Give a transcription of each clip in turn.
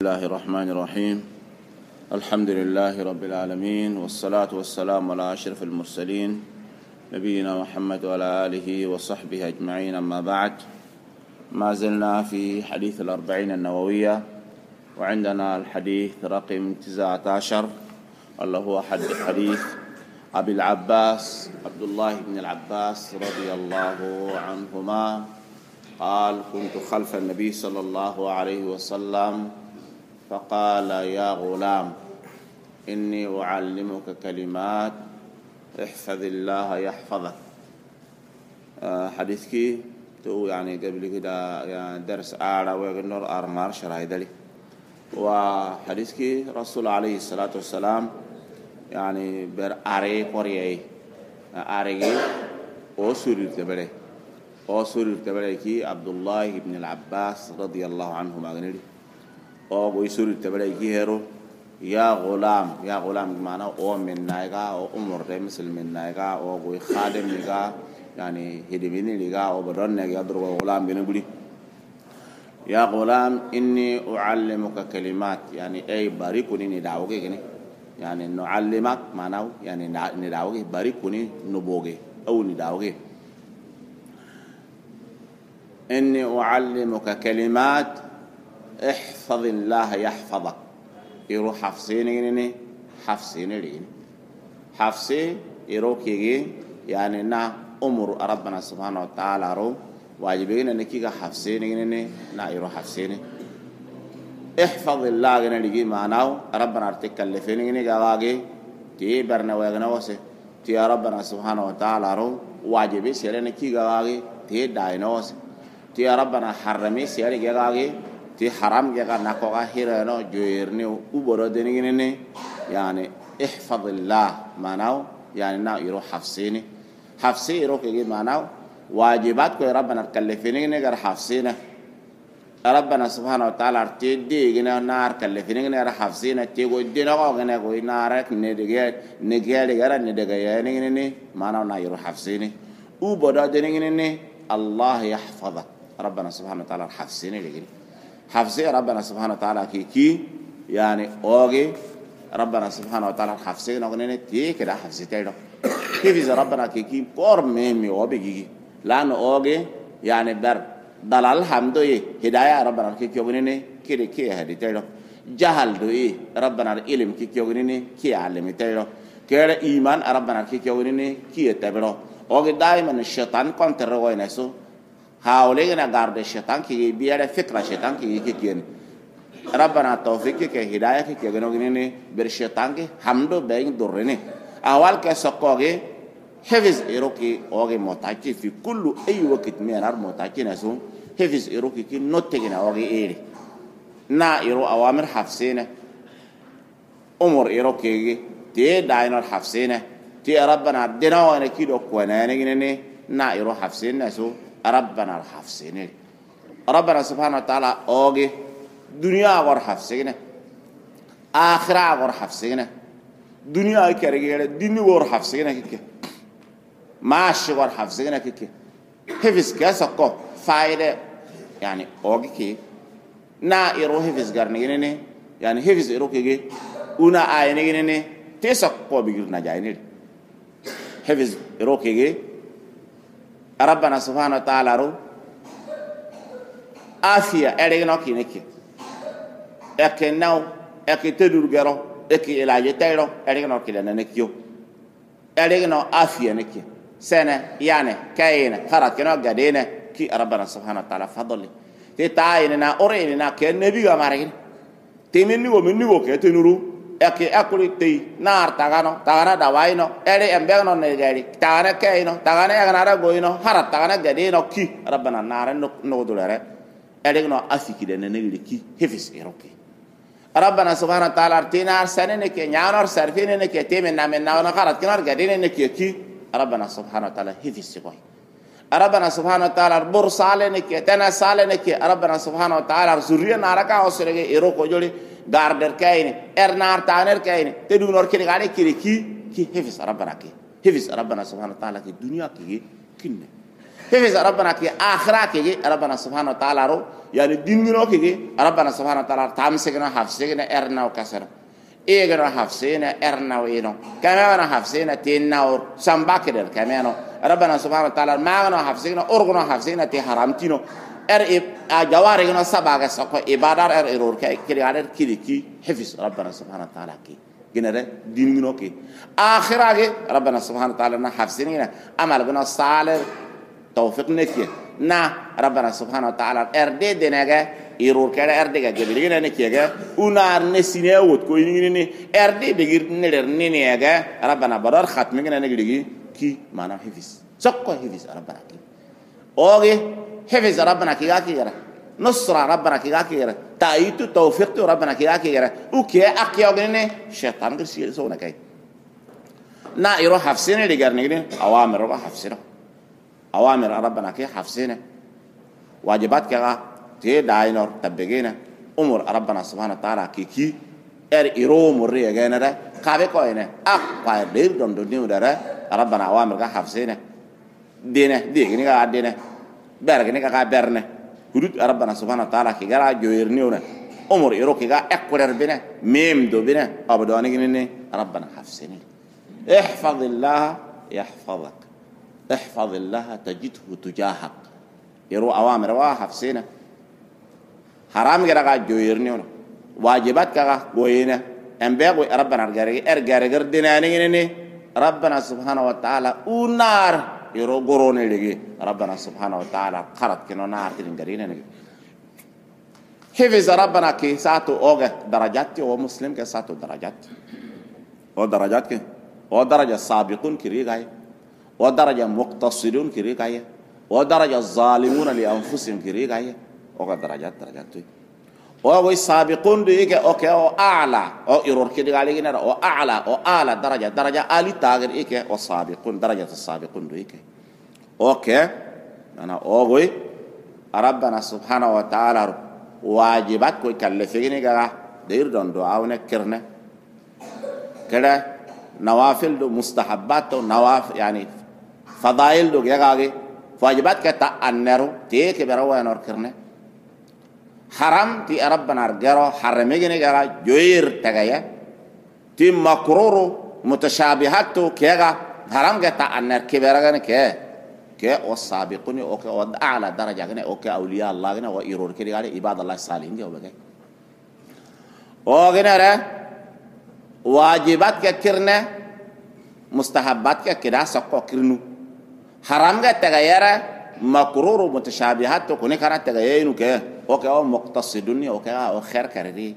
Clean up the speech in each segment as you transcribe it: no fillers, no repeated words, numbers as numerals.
الله الرحمن الرحيم. الحمد لله رب العالمين، والصلاة والسلام على أشرف المرسلين نبينا محمد وعلى آله وصحبه أجمعين. أما بعد، ما زلنا في حديث الأربعين النووية، وعندنا الحديث رقم 19 اللي هو حديث أبي العباس عبد الله بن العباس رضي الله عنهما قال: كنت خلف النبي صلى الله عليه وسلم فقال: يا غلام، إني أعلمك كلمات احفظ الله يحفظك. حديث كي تو يعني قبل كده يعني درس آرا ويغنور آرمار شرعي دلي. وحديث كي رسول عليه الصلاة والسلام يعني بر آري قرية آري أو سوري تبري أو سوري تبري كي عبد الله بن العباس رضي الله عنه ما غنيري أو بوي سوري تبري كي هيرو يا غلام. يا غلام بمعنى أو من نايغا أو أمور مثل من نايغا أو بوي خادم نيغا يعني هدميني نيغا أو بدون نيغا درو غلام بنقولي يا غلام إني أعلمك كلمات، يعني أي باريكوني نداوغي كني، يعني نعلمك معناه يعني نداوغي باريكوني نبوغي أو نداوغي. إني أعلمك كلمات احفظ الله يحفظك. يروح حفصيني حفصيني حفصي يروكي يعني نا أمر ربنا سبحانه وتعالى رو واجبين نكيغا حفصيني نا يروح حفصيني. احفظ الله نجي معناه ربنا ارتكلفيني نجاواجي تي برنا ويغنوسه تي ربنا سبحانه وتعالى رو واجبي سيرنا كيغا واجي تي داينوس تي ربنا حرمي سيري جاواجي تي حرام جاga نكوغا هيرانو جويرني وبرو دينيني. يعني احفظ الله معناه يعني نا يروح حفصيني. حفصي يروح يجي معناه واجبات كو ربنا ارتكلفيني نجر حفصينه. ربنا سبحانه وتعالى ارتدي جنا نار كلفيني نجر حفصينه تيغو دينو غنا كو نارك نجيال غرا ندغياني معناه نا يروح حفصيني وبرو دينيني. الله يحفظك، ربنا سبحانه وتعالى حفصيني لجي حفظي ربنا سبحانه وتعالى كي يعني اوغي ربنا سبحانه وتعالى حفظي نغني تي كده حفظي تيرو كيف ربنا كي قر ميمي وبيجي لان اوغي يعني بر دلال الحمد هدايه ربنا كي يغني كده كي هدي تيرو جهل دوي ربنا العلم كي يغني كي علم تيرو كده ايمان ربنا كي يغني كي تبرو اوغي دائما الشيطان كونتر وينسو هاولينا غارد الشيطان كي بيار فكره الشيطان كي ربنا توفيق كي هدايه كي غنوغني بالشيطان كي حمدو بين دورني اول كسقوغي حفظ ايروكي اوغي موتاكي في كل اي وقت ميرار موتاكي نسو حفظ ايروكي كي نوتينا اوغي ايري نا ايرو اوامر حفصينه امور ايروكي تي داينر حفصينه تي ربنا دينا وانا كيدو كوناني نا ايرو حفصينه نسو ربنا الحفصينه. ربنا سبحانه وتعالى اوغي دنيا غور حفصينه اخره غور حفصينه دنيا كريغه دين غور حفصينه كي ماشي غور حفصينه كي حفظ كاسكو فايده يعني اوغي كي نا يرو حفظ غرنينه يعني حفظ يرو كي una ayنينه تسكو بيغنا جاينه حفظ يرو كي ربنا سبحانه وتعالى رو آفيا أرينو كينيكي أكناو أكتدورجرو أكي إلاجي تيرو أرينو كيلنا نكيو أرينو آفيا نكي سنة يعني كاينة خرط كنا قدينا كي ربنا سبحانه وتعالى فضلي تتعيننا أوريننا كنبي غمارين تمني ومني كتنورو أكي أكل تي نار تاغانا دواينو أري أمبيانو نيجاري تاغانا كاينو تاغانا يغنارا غوينو خرط تاغانا قدينو كي ربنا نار نودولاري أرينو أفكي دنا نيجي كي هفس إيروكي ربنا سبحانه وتعالى تينار سننك نيانور سرفينك تيمنا من ناونا خرط كنار قدينك كي ربنا سبحانه وتعالى هفس كوي ربنا سبحانه وتعالى برسالنك تنا سالنك ربنا سبحانه وتعالى زوريا ناركا اوسرغي إيروكو جولي غاردر كاين ارنار تانر كاين تدونور كي غاني كي حفظ ربنا كي حفظ ربنا سبحانه وتعالى كي دنيا كي كن حفظ ربنا كي آخرة كي ربنا سبحانه وتعالى رو يعني ديننا كي ربنا سبحانه وتعالى تامسكنا حفظنا إرنا وكسرنا إيجنا حفظنا إرنا وينو كمان حفظنا تينا اور سامباكدر كمان ربنا سبحانه وتعالى ما حفظنا أورغنا حفظنا تي حرامتينو جوارنا سبعة سكوا إبادار إيرور كي على كي حفظ ربنا سبحانه وتعالى كي جنره ديننا كي آخرة كي ربنا سبحانه وتعالى حفظنا أمال بنا صالح توفيق نكية نا ربنا سبحانه وتعالى أردي دينك إيرور كذا أردي كجبلين نكية ونار نسينه وتكويني أردي بيجر نرنينه ربنا بدر ختمنا نقولي كي ما نام حفظ سكوا حفظ ربنا كي أوكي حفظ ربنا كي غيره نصر ربنا كي غيره تأييد توفيق ربنا كي غيره وكي أكيد شيطان كرسي سونا كي نا يروح حفظنا اللي قرنينه أوامر روح حفظنا أوامر ربنا كي حفظنا واجبات كذا تي داينور تبجينا أمور ربنا سبحانه وتعالى كي إيروم وريه جانا ده كابي كوينه أقوى دير دون دنيو ده ربنا أوامر كي حفظنا دينه دينه كا دينه بركنه كا برنه حدود ربنا سبحانه وتعالى كي جرا جويرنيونه أمور إيرو كي جا أكبر بينه ميم دو بينه أبدواني كنني ربنا حفظنا احفظ الله يحفظك احفظ الله تجده تجاهك يرو أوامر وحفظنا حرام كذا جويرنيونه واجبات كذا قوينا أنبياء ربنا أرجع ديناني ربنا سبحانه وتعالى ونار يرو قرون لقي ربنا سبحانه وتعالى قرط كنا نار تنقرينا نقي حفظ ربنا كي ساتو أوجه درجات ومسلم كي ساتو درجات ودرجات كي ودرجة سابقون كريجاي ودرجة مقتصدون كريجاي ودرجة الظالمون لأنفسهم كريجاي أوجه درجات توي أو سابقون ديك أوكي أو أعلى أو يرور كده قال لي أو أعلى درجة عالي تاجر إيك أو سابقون درجة السابقون ديك أوكي أنا أوجي ربنا سبحانه وتعالى واجبات كوي كلفيني كذا دير دون دعاء ونكرنا كذا نوافل دو مستحبات دو نوافل يعني فضائل دو كذا واجبات كتا أنرو تيك بروا نور كرنا حرام تي ربنا رجرو حرميني كذا جوير تجايا تي مكرورو متشابهات كذا حرام كتا أنر كبرنا كه والسابقون أوكي أعلى درجة كنا أوكي أولياء الله كنا وإيرور كده قال عباد الله الصالحين كه وبكي أوكي نرى واجبات ككرنا مستحبات ككدا سقو كرنو حرام كتغير مكرور متشابهات كونه كانت تغيرينو كه أوكي أو مقتصدون أوكي أو خير كردي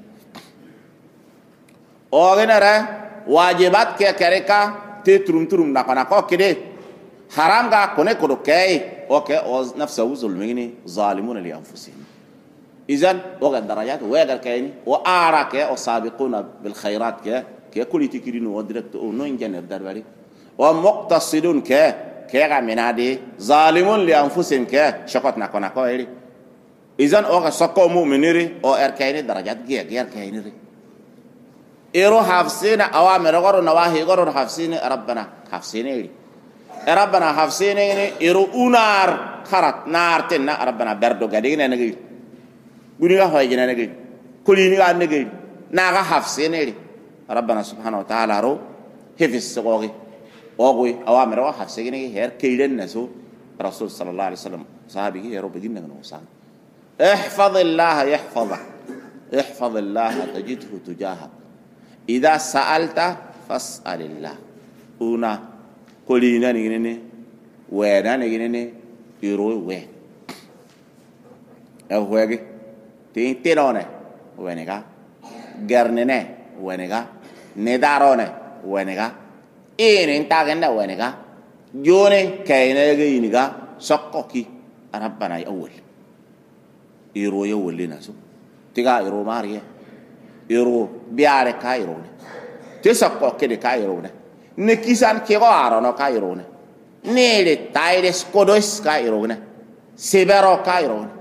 أوكي نرى واجبات ككريكا تترم نكنا كده حرام كا كونه كدو كاي اوكي نفسه ظلميني ظالمون لانفسهم اذا وقع درجات وقع كايني واراك او سابقون بالخيرات كي كل تكرين ودركت او نو انجنر دربالي ومقتصدون كي منادي ظالمون لانفسهم كي شقتنا كنا كايري اذا او سكو مؤمنيري او اركايني درجات غير كايني ايرو حفصين اوامر غير نواهي غير حفصين ربنا حفصيني ربنا حفظيني يرو نار خرط نار تنا ربنا بردو قدينا نجي بنيغا هايجنا نجي كلينيغا نجي ناغا حفظيني ربنا سبحانه وتعالى رو حفظ سقوغي اوغوي اوامر حفظيني هير كيدن نسو رسول صلى الله عليه وسلم صحابي يرو بدين نغنوسان احفظ الله يحفظك احفظ الله تجده تجاهك اذا سألت فاسأل الله اونا كلنا نجنني وينا نجنني يروي وين أهوجي تيرونه وينك غرننه وينك ندارونه وينك إن تاعنا وينك جوني كائنة جينك سقوكي ربنا أول يروي أول لنا سو تيجا يرو ماريه يرو بياره كايرونه تسقوكي كايرونه نكيسان كيغو عرانو كايرونه نيلي تايرس كودوس كايرونه سيبرو كايرونه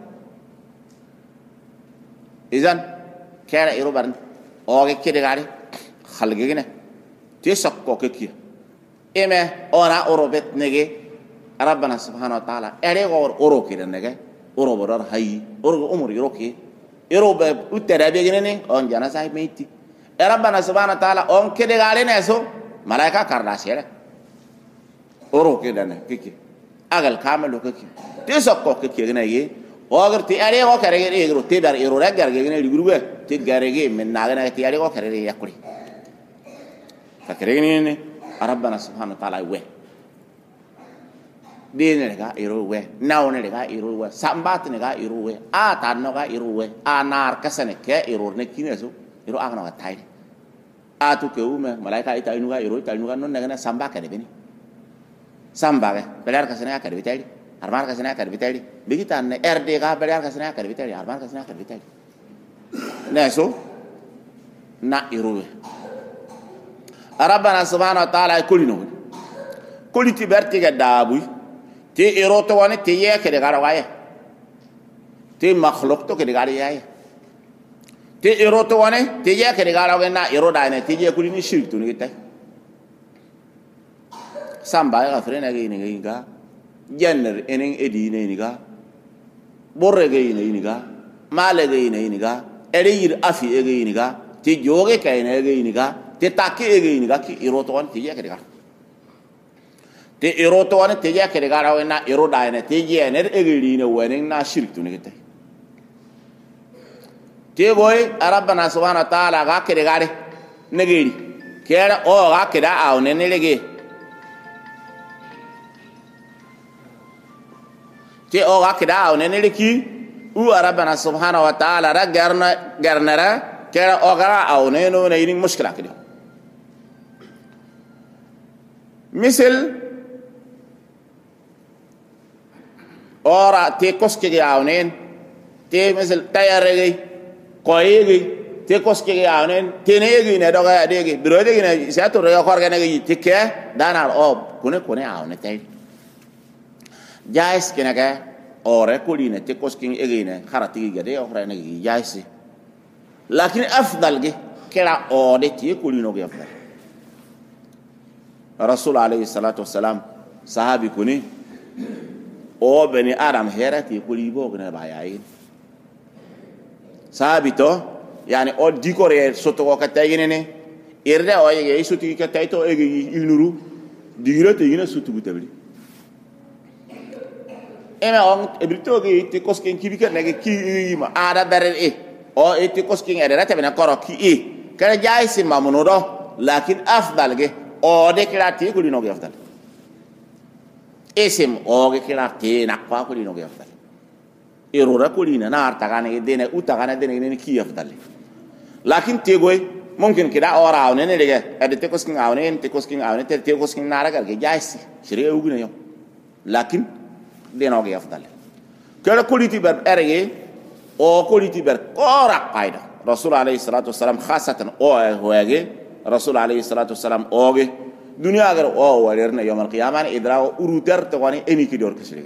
إذن كيرا إيرو برن أوغي كيري غاري خلقينه تيساقو كيكي إما أنا أوروبت نيجي ربنا سبحانه وتعالى أريغور أوروكي لنجا أورو بدر هاي أورو أمور يروكي يرو بترابي جنني أون جانا ساي ميتي ربنا سبحانه وتعالى أون كده قالين أسو ملاك كارداشيا أوروكي لنا كيكي أقل كامل كيكي تسوق كيكي جناي أوغر تياري أو كاريجي يجرو تبار يرو رجع جناي يجروه تجاريجي من ناقنا تياري أو كاريجي يأكله فكريني ربنا سبحانه وتعالى وين دين لك يروه ناون لك يروه سامبات لك يروه تانو لك يروه نار كسنة كه يروه نكينه سو يروه أغنى كتاي تو كيومه ملاك أي تاينو لك يروه تاينو لك نون نعنا سامبا كده بني سامبا كه بلار كسنة كده بتاعي أرمان كسنة كده بتاعي بيجي تانه أردي كه بلار كسنة كده بتاعي أرمان كسنة كده بتاعي ناسو نا يروه ربنا سبحانه وتعالى كل نور كل تبرتي قدابوي تي إيروتو واني تي يأكل غاروايه تي مخلوق تو كده غارياه تي إيروتو واني تي يأكل غاروايه نا إيرو داينه تي يأكل نشيل توني كده سامباي غفرين أجي نيجا جنر إنين إدي نيجا بورة أجي نيجا مال أجي نيجا إرير أفي أجي نيجا تي جوجي كاين أجي نيجا تتاكي أجي نيجا كي إيروتو واني تي يأكل غار te eroto wane te ya kere gara wena eroda ene te ye ene egiri ne wene na shirk tu ne kete te boy rabbana subhanahu wa ta'ala ga kere gare negiri kera o ga kere a one ne lege te o ga kere a one ne leki u rabbana subhanahu wa ta'ala ra garnara kera o ga a one no ne yin mushkila kede misal ora te koske gaunen te misal tayaregi koyegi te koske gaunen te negi ne doga degi brodegi ne sato re korga ne te ke danar ob kone awne tay jais kenaga ore kuline te koske egine kharati gade ore ne jaisi lakin afdal ge kera ode te kulino ge afdal rasul alayhi salatu wassalam sahabi kuni o bani adam herati kuli bogna bayayin sabito yani o dikore soto ko katayine ne irda o yege suti katayto ege ilnuru digirate yina sutu butabli ema on ebrito ge te kosken kibika nege ki ma ada dare o te kosken era tabena koro ki kala jaisi mamuno do lakin afdal ge o dekrati kuli no ge afdal اسم اوغي كلارتي نقوا كلي نوغي افضل ايرورا كلينا نار تاغاني دينا او تاغانا دينا ني كي افضل لكن تيغوي ممكن كده اورا وني ليغا ادي تيكوسكين اونين تيكوسكين اونين تيكوسكين نارا غا جايسي شري اوغنا يوم لكن دينوغي افضل كلا كوليتي بر ارغي او كوليتي بر قرا قايده رسول عليه الصلاه والسلام خاصه او هوغي رسول عليه الصلاه والسلام اوغي dunia agar warirna yawm al-qiyamah idrao uruter to wani eniki dor keslige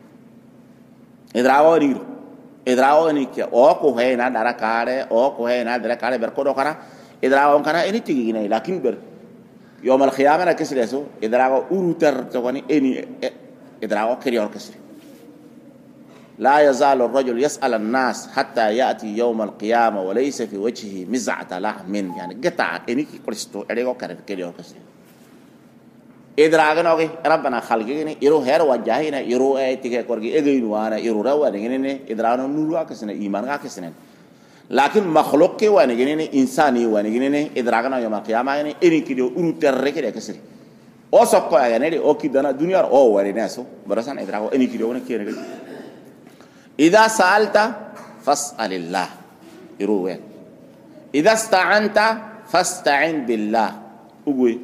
idrao ni ke o ko heena dara kare ber ko do kana idrao kana eni tigi ne lakin ber yawm al-qiyamah na keslige so idrao uruter to wani eni idrao kirior keslige لا يزال الرجل يسأل الناس حتى يأتي يوم القيامة وليس في وجهه مزعة لحم يعني قطع انيكي كريستو اريغو كريور كسي إدراغن أوكي ربنا خلقيني يرو هير وجاهينا يرو تيجي كورجي إجينو أنا يرو روا نجيني إدراغن نوروا كسنة إيمان كسنة لكن مخلوق كي ونجيني إنساني ونجيني إدراغن يوم القيامة يعني إني كده أروتر كده كسر أو سكوا يعني أو كده الدنيا أو وريناسو برسان إدراغو إني كده ونكير إذا سألت فاسأل الله يروه إذا استعنت فاستعن بالله أقول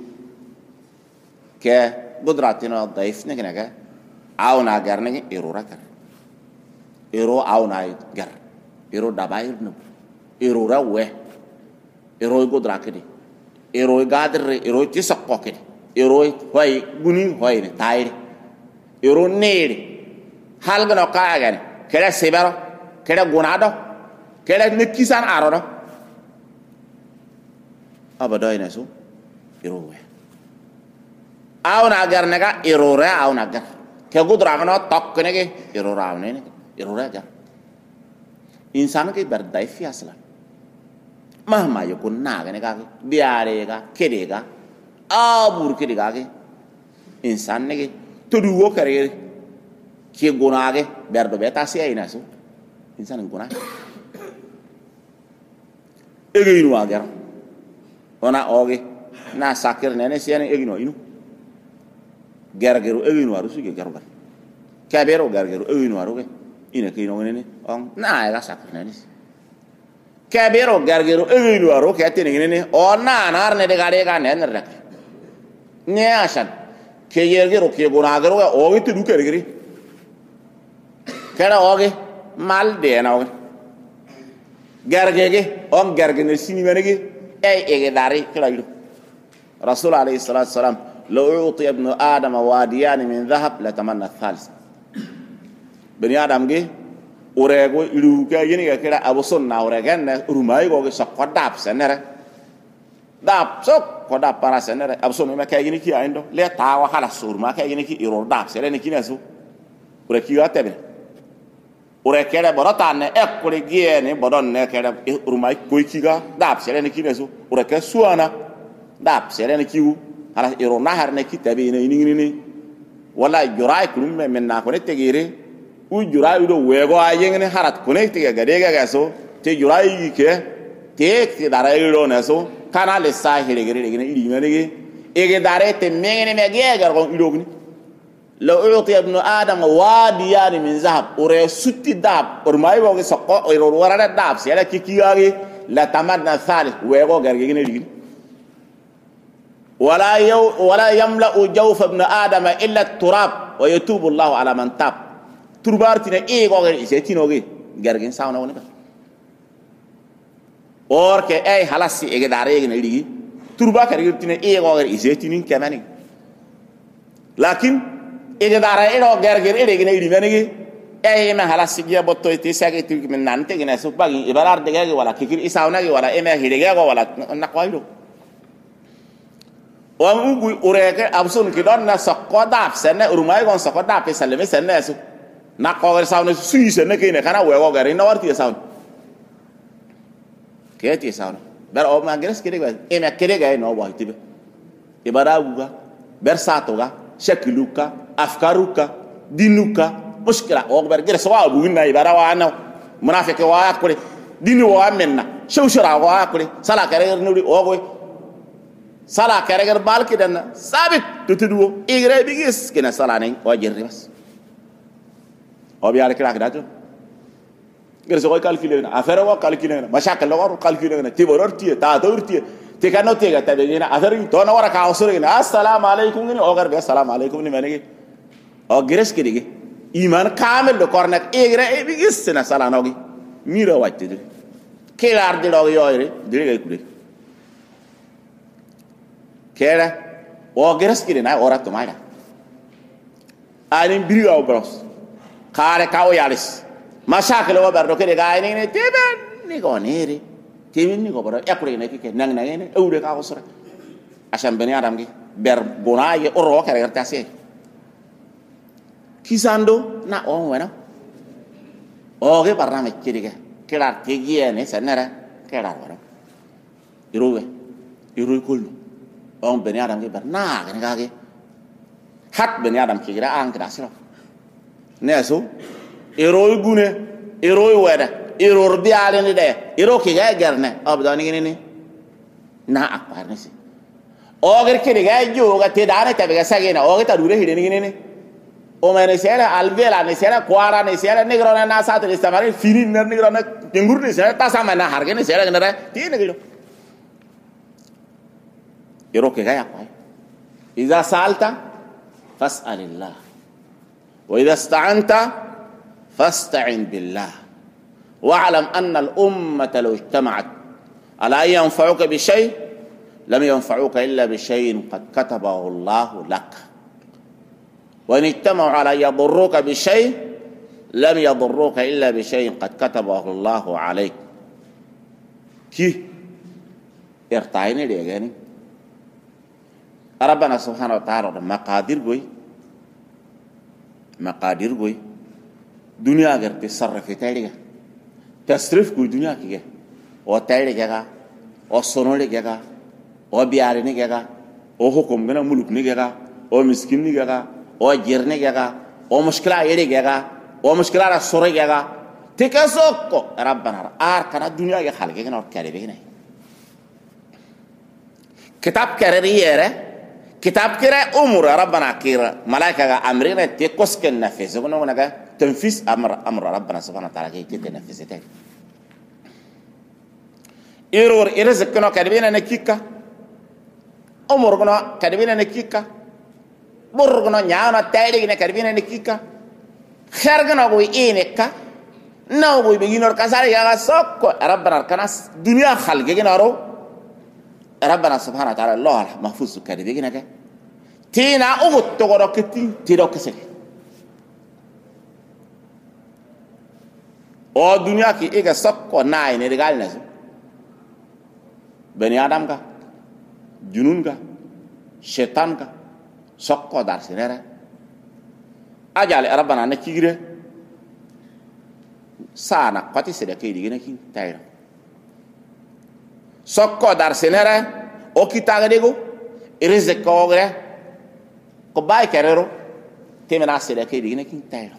كقدراتنا الضعيف نجنك عاونا جرنك إيرو ركر إيرو عاونا جر إيرو دباير نب إيرو روه إيرو قدرة كده إيرو قادر إيرو تسقى كده إيرو هاي بنين هاي نتاير إيرو نير حال جنا كاعن كده سبرة كده غنادو كده نكيسان عرضه أبدا ينسو إيروه أو ناجر نجا إيروه أو ناجر كجود رعنا تق نيجي يرو رعنا يرو رجع إنسان كي برداي في أصلا مهما يكون ناقة نيجا بياريجا كديجا أبور كديجا إنسان نيجي تدوو كريه كي غناغي بردو بيتاسي أي ناسو إنسان غناغ إغينو أجر هنا أوجي نا ساكر ننسيان إغينو إنو gargaru egin waru suge garugan kabero gargaru egin waru ke ina kino ngene on na ga sakna ni kabero gargaru egin waru ke atene ngene on na nar ne de gade ga ne ner rak ne asan ke yergero ke gona garu ga o gitu du kergiri kera oge mal de na oge gargege on gargene sini menege ege dari kala yido rasul alayhi salatu wasalam لو أعطي ابن آدم واديان من ذهب لتمنى الثالث بني آدم جه ورجو يلوكا يني كده أبو سنة ورجعن رماي جوجي سقط داب سنرة داب سق قداب para سنرة أبو سنة ما كأي يني كي عنده لا تاوا خلاص سور ما كأي يني كي يرور داب سنرة نكين أسو وركيو أتبه وركيره براتان أكل جيني بدون كده رماي كوي كيغا داب سنرة نكين أسو وركيه سوانا داب سنرة نكيو على إيرونا هرنا كتابي إني ولا جراي كلهم من ناقونة تغيره وجراي يدو ويغو أيين هرات كونه تيجا غريغا غاسو تي جراي يكه تيك تدارا يدو ناسو كانا لسا هيرغري لغنا إليمانيجي إيجي داري تميني ميجي غرغون إلوغني لو أعطي ابن آدم واديان من ذهب وري سوتي داب ورماي بوغي سقو إيرور ورادة داب سيالا كيكيغاغي لتمدنا ثالث ويغو غرغي لغني ولا يملأ جوف ابن آدم إلا التراب ويتوب الله على من تاب تربارتنا إيه غير إسيتينو غير غيرين ساونا ونبا اور كي أي حلاسي إيه داري إيه نيجي تربا كريرتنا إيه غير إسيتينين كمان لكن إيه داري إيه غير إيه نيجي مانيجي أي ما حلاسي جيا بطوي تيساكي تيجي من نانتي جنا سوباغي إبرار دجاجي ولا كيكير إساونا ولا إيه ما هيرجع ولا نقايلو وأمي أوريك أبصون كدون نسقطاب سنة أرماي كون سقطاب في سلمي سنة سو نقاور ساون سوي سنة كينه كنا وياه غيرين نوارتي ساون كياتي ساون بر أو ما جلس كده بس إيه ما كده جاي نو واحد تبى إبراهيموكا برساتوكا شكلوكا أفكاروكا دينوكا مشكلة أو بر جلس واحد بقولنا إبراهيم وانا منافق واحد كله دين واحد منا شو شرع واحد كله سلا كرير نوري أوه سلا كرجر بالك دنا ثابت تتدو إغري بيجس كنا سلا نين واجر بس أو بيارك كلا كده غير سوي كالكولينا أفر هو كالكولينا مشاكل لوارو كالكولينا تبرر تيه تادور تيه تكانو تيه تبينا أفر تونا ورا كاوسورينا السلام عليكم ني أوغر بس السلام عليكم ني مني أو غيرس كده إيمان كامل لو كورنك إغري بيجس كنا سلا نوغي ميرا واجد كلا أرد لوغي يوري ديري كده كذا وغيرس كده ناي أورا تومايا أنا بريء أو بروس كاره كاو يالس مشاكل هو بردو كده قاعد نيجي تبان نيجي تيمين نيجي برا يأكل نيجي كده نعنا أولي كاو سرا عشان بني آدم كي بربوناي أورا كاره كرتاسي كيساندو نا أوه وينا أوه برنامج كده كده تيجي سنرة كده برا يروي كله أم بني آدم كي برنا كنا كاكي حت بني آدم كي كده آن كده سلام ناسو إيروي غونه إيروي ودا إيرور بيالين ده إيرو كي جاي غيرنا أبداني كني نا أكبر نسي أوغر كده جاي جو كتير دارة تبغى ساقينا أوغر تدوره هيدني كني أما نسيرة ألبيلا نسيرة كوارا نسيرة نيجرانا ناسات الاستمرار فيني نيجرانا تنقول نسيرة تاسامنا هارجن نسيرة كندا تين كيلو يروك جاي أقوى إذا سألت فاسأل الله وإذا استعنت فاستعن بالله واعلم أن الأمة لو اجتمعت على أن ينفعوك بشيء لم ينفعوك إلا بشيء قد كتبه الله لك وإن اجتمعوا على أن يضروك بشيء لم يضروك إلا بشيء قد كتبه الله عليك كي ارتعيني ليغاني ربنا سبحانه وتعالى مقادير قوي maqadir goy dunya gar tasarruf tayriga tasrif goy dunya kige o tayriga o sonole gega o biare ni gega o hukum gana muluk ni gega o miskin ni gega o jirni gega o mushkila yeri gega o mushkila ra sore gega tikasoko rabbana ar kana dunya ge khalge gena kare be nay kitab kare yere kitab kare umur rabbana kira malaika ga amrina tikos ken nafis gono naga tanfis amr rabbana subhanahu wa ta'ala ge tinafis tay iror irizq no kadibina nakika umur gono kadibina nakika bur gono nyaana tayde ne kadibina nakika khair gono go ineka naw go be ginor kasare ya sokko rabbana kana dunya khalge ginaro rabbana subhanahu wa ta'ala allah mahfuz kadibina ka tina ugut to goro kitin tiro kese o dunya ki ega sokko nay ne regal na bani adam ka junun ka setan ka sokko dar sinere ajale rabbana na kigire sana qati sida kay digina kin tayra sokko dar sinere o kitaga dego rizq ko gre ko bay kerero temena sida kay digina kin tayra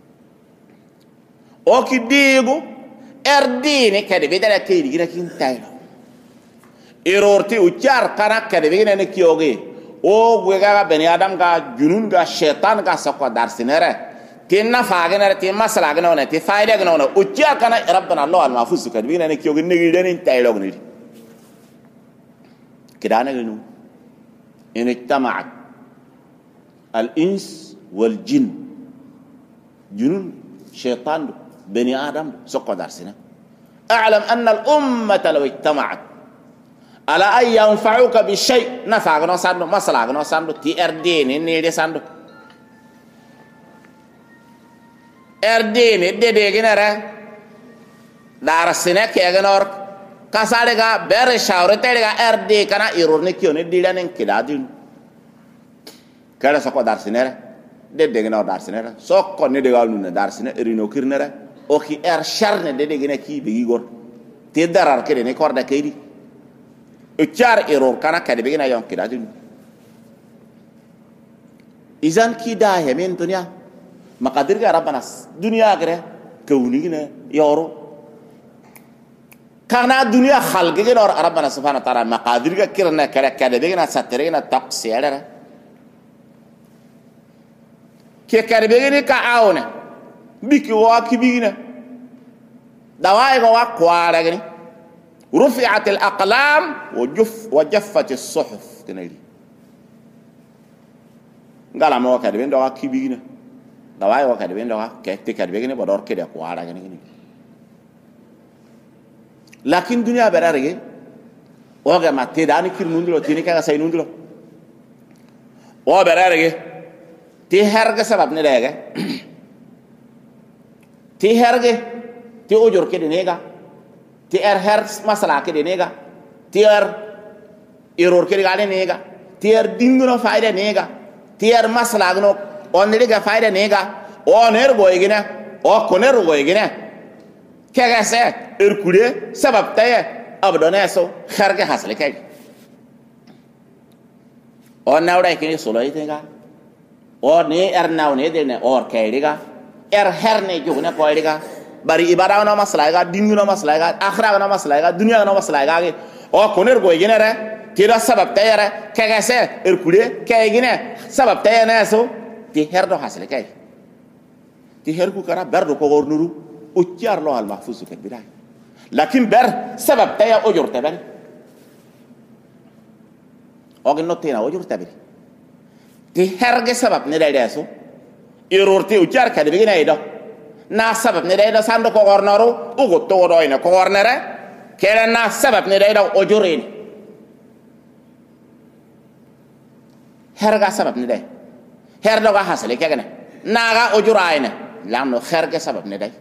o ki dego erdine kade bedala kay digina kin tayra erorti ucar kana kade begene ne kiyoge o gwega bani adam ga junun ga shaitan ga sokko dar sinere tinna faagene tin masala ga nona ti faide ga nona ucar kana rabbana allah al mahfuz kade begene ne kiyoge ne gidani taylog ni kidana gnu in ijtama'at al ins wal jin junun shaitan bani adam sokko dar sinere a'lam anna al ummata law ijtama'at ala ay yanfa'uka bi shay nafa gno sando masala gno sando ti rdn ni de sando rdn de ginara dar sene ke gnor kasale ga ber shawre te ga rd kana iror ne kione dilanen kidadin kala sako dar sene de gnor dar sene sokko ne de galu ne dar sene rino kirnere o ki charne de gina ki be gor te darar ke ne korda kaydi ucar error kana kade begina yon kidadin izan kida hemen dunya maqadir ga rabbana dunya gre kawni gina yoro kana dunya khalge gina rabbana subhanahu wa ta'ala maqadir ga kirna kade begina satrina taqsiyara ke kade begina ka awna biki wa kibina dawai ga wa kwara gani رفعت الأقلام وجفت الصحف تنالي قال ما وكاد بين دوا كبيرة دواي وكاد بين دوا كاد بين بدور كده قوارا كني لكن الدنيا برارجة وجا ما تداني كير نندلو تيني كذا ساي نندلو وبرارجة تهرج سبب نلاقة تهرج تأجر كده نيجا ti her masala ke de nega ti error ke gale nega ti dinguno faida nega ti masala gno onde ga faida nega oner boygina o koner boygina kega se kure sabab taye abdone so kharge hasle kay on nawda ke solo itega o ne naw ne de ne or kay diga herne jogna ko diga bari ibada na masala ga dingu na masala ga akhira na masala ga dunya na masala ga o koner go genere tira sabab tayara kaga se kure kay gine sabab tayana so ti herdo hasle kay ti herku kara berdo ko gornuru o tiar lo al mahfuz ke biday lakin ber sabab taya o jor tabari o gno tina o jor tabari ti herge sabab ne dai so irorti o tiar ka de gine ido na sabab ne dai sando ko gornoro ugo to do ina ko gornere kera na sabab ne dai o jorin herga sabab ne dai herdo ga hasale kegene naga o juraina lamno herga sabab ne dai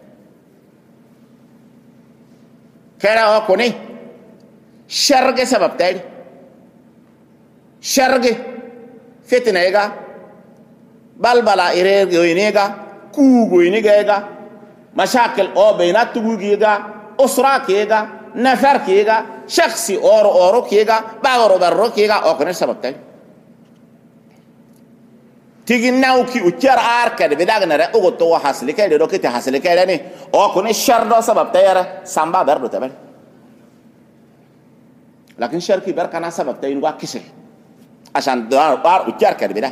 kera o ko ni sharge sabab dai sharge fitna ega balbala ire goyniga ku goyniga mashakil o baynat tugugiga usra kega nafar kega shakhsi oro kega bagoro barro kega o kone sabab tay tigi nawki ucar arka de bedagna re ogo to hasli kay de dokiti hasli kay ni o kone shardo sabab tayara samba berdo tabal lakin sharki ber kana sabab tay ngwa kisel asan dar ucar ka de bedag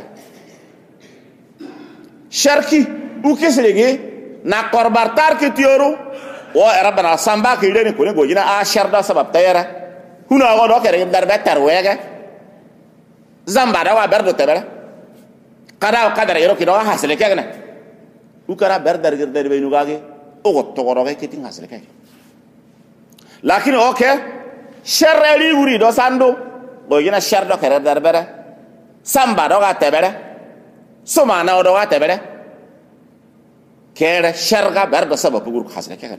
sharki u kiselege na korbartar ki tiyoru o rabbana samba ki de ko ne gojina a shardo sabab tayara huna go do kere dar betar wege zamba da wa berdo tabal kada kadar yero kido hasle kegna ukara berdar girder be nugage o to goroge kitin hasle keg lakin oke sharri wuri do sando go yina shar do kere dar bere samba do ga tebere suma na do ga tebere kere sharga berdo sababu gur hasle kegna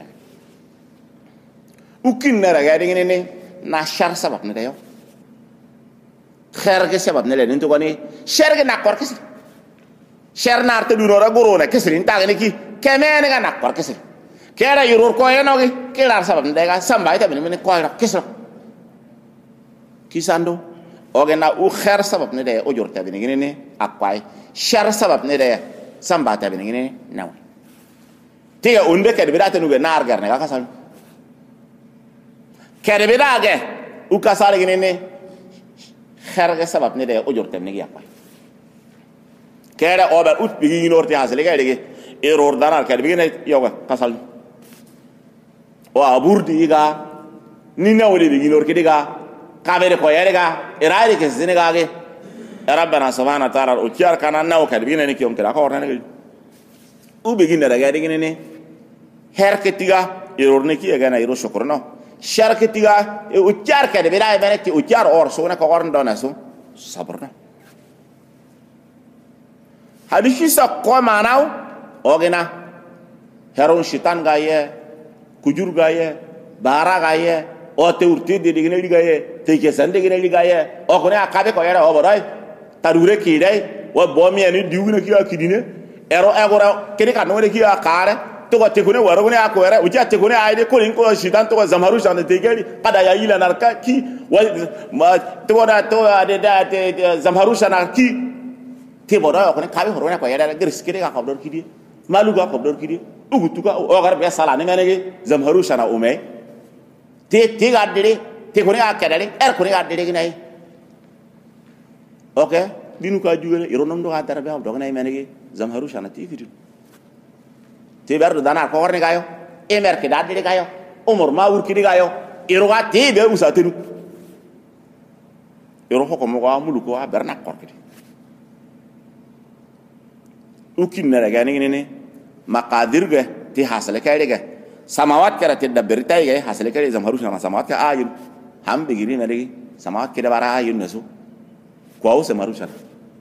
ukin na ga dingene ne na shar sabab ne dayo khair ke sabab ne le nto goni sharga na kor kesi sher nar te dunora gorona kesrin tagni ki kemene ga nakor kesri kera yurur ko enogi kilar sabab ndega samba ita bin ko ra kesro kisando ogena u khair sabab ne de o jorta bin ngene akwai shar sabab ne de samba ta bin ngene naw tiga unde ke be data nuge nar gar ne ga kasal kere be dage u kasal ngene khair ga sabab ne de o jorta bin ngene akwai kera ober ut bigi norti hasle ga dege error danar kadi bigi ne yoga kasal o aburdi ga ni nawle bigi nor kidiga kabere ko yerega irade ke zinega ge rabbana subhanahu wa ta'ala o tiar kana naw kadi bigi ne ki on kala ko orna ne u bigi ne ga dege ne her ketiga error ne ki ga na iro shokurno shar ketiga e o tiar kadi be dai bene ki o tiar or so ne ko orna dona so sabrna hadisi sa ko manaw ogena heron shitan gaye kujur gaye bara gaye o te urti de digene ligaye te ke sande digene ligaye o ko ne akabe ko yara o boray tarure ki dai o bomi ani diugna ki akidine ero agora kene kan no ki akare to ko te ko ne waro ne akore o ja te ko ne ayde ko lin ko shitan to zamaru shan te geli kada ya ila narka ki wa to da to de da zamaru shan ki te bodo ko ne kabe horona ko yada gris kide ga kabdor kidi malu ga kabdor kidi ugutu ga o gar be sala ne ngane zamharu shana ume te ga dede te ko ne ga kadale ko ne ga dede ginai okay dinu ka jugene ironom do ga darbe ha do ginai menege zamharu shana ti kidi te berdo dana ko warne gayo emer ke da dede gayo umur mawur kidi gayo iro ga te be usatenu iro ko mo ga mulu ko berna ko kidi ukin na daga ne maqadir ga ti hasale kai daga samawat kara ti dabbir tai ga hasale kai zamharu sama samawat ka ayun ham bigiri na dagi samawat ke da bara ayun nasu ko au samaru sana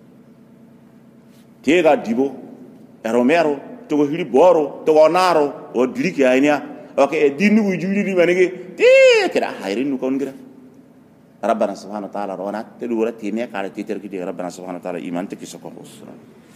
ti ga dibo romero to go hiri boro to go naro o diriki aynya okay e dinu juli di manege ti kira hayrin ko ngira rabbana subhanahu wa ta'ala rona te dura ti me kala ti ter ki rabbana subhanahu wa ta'ala iman te ki sokko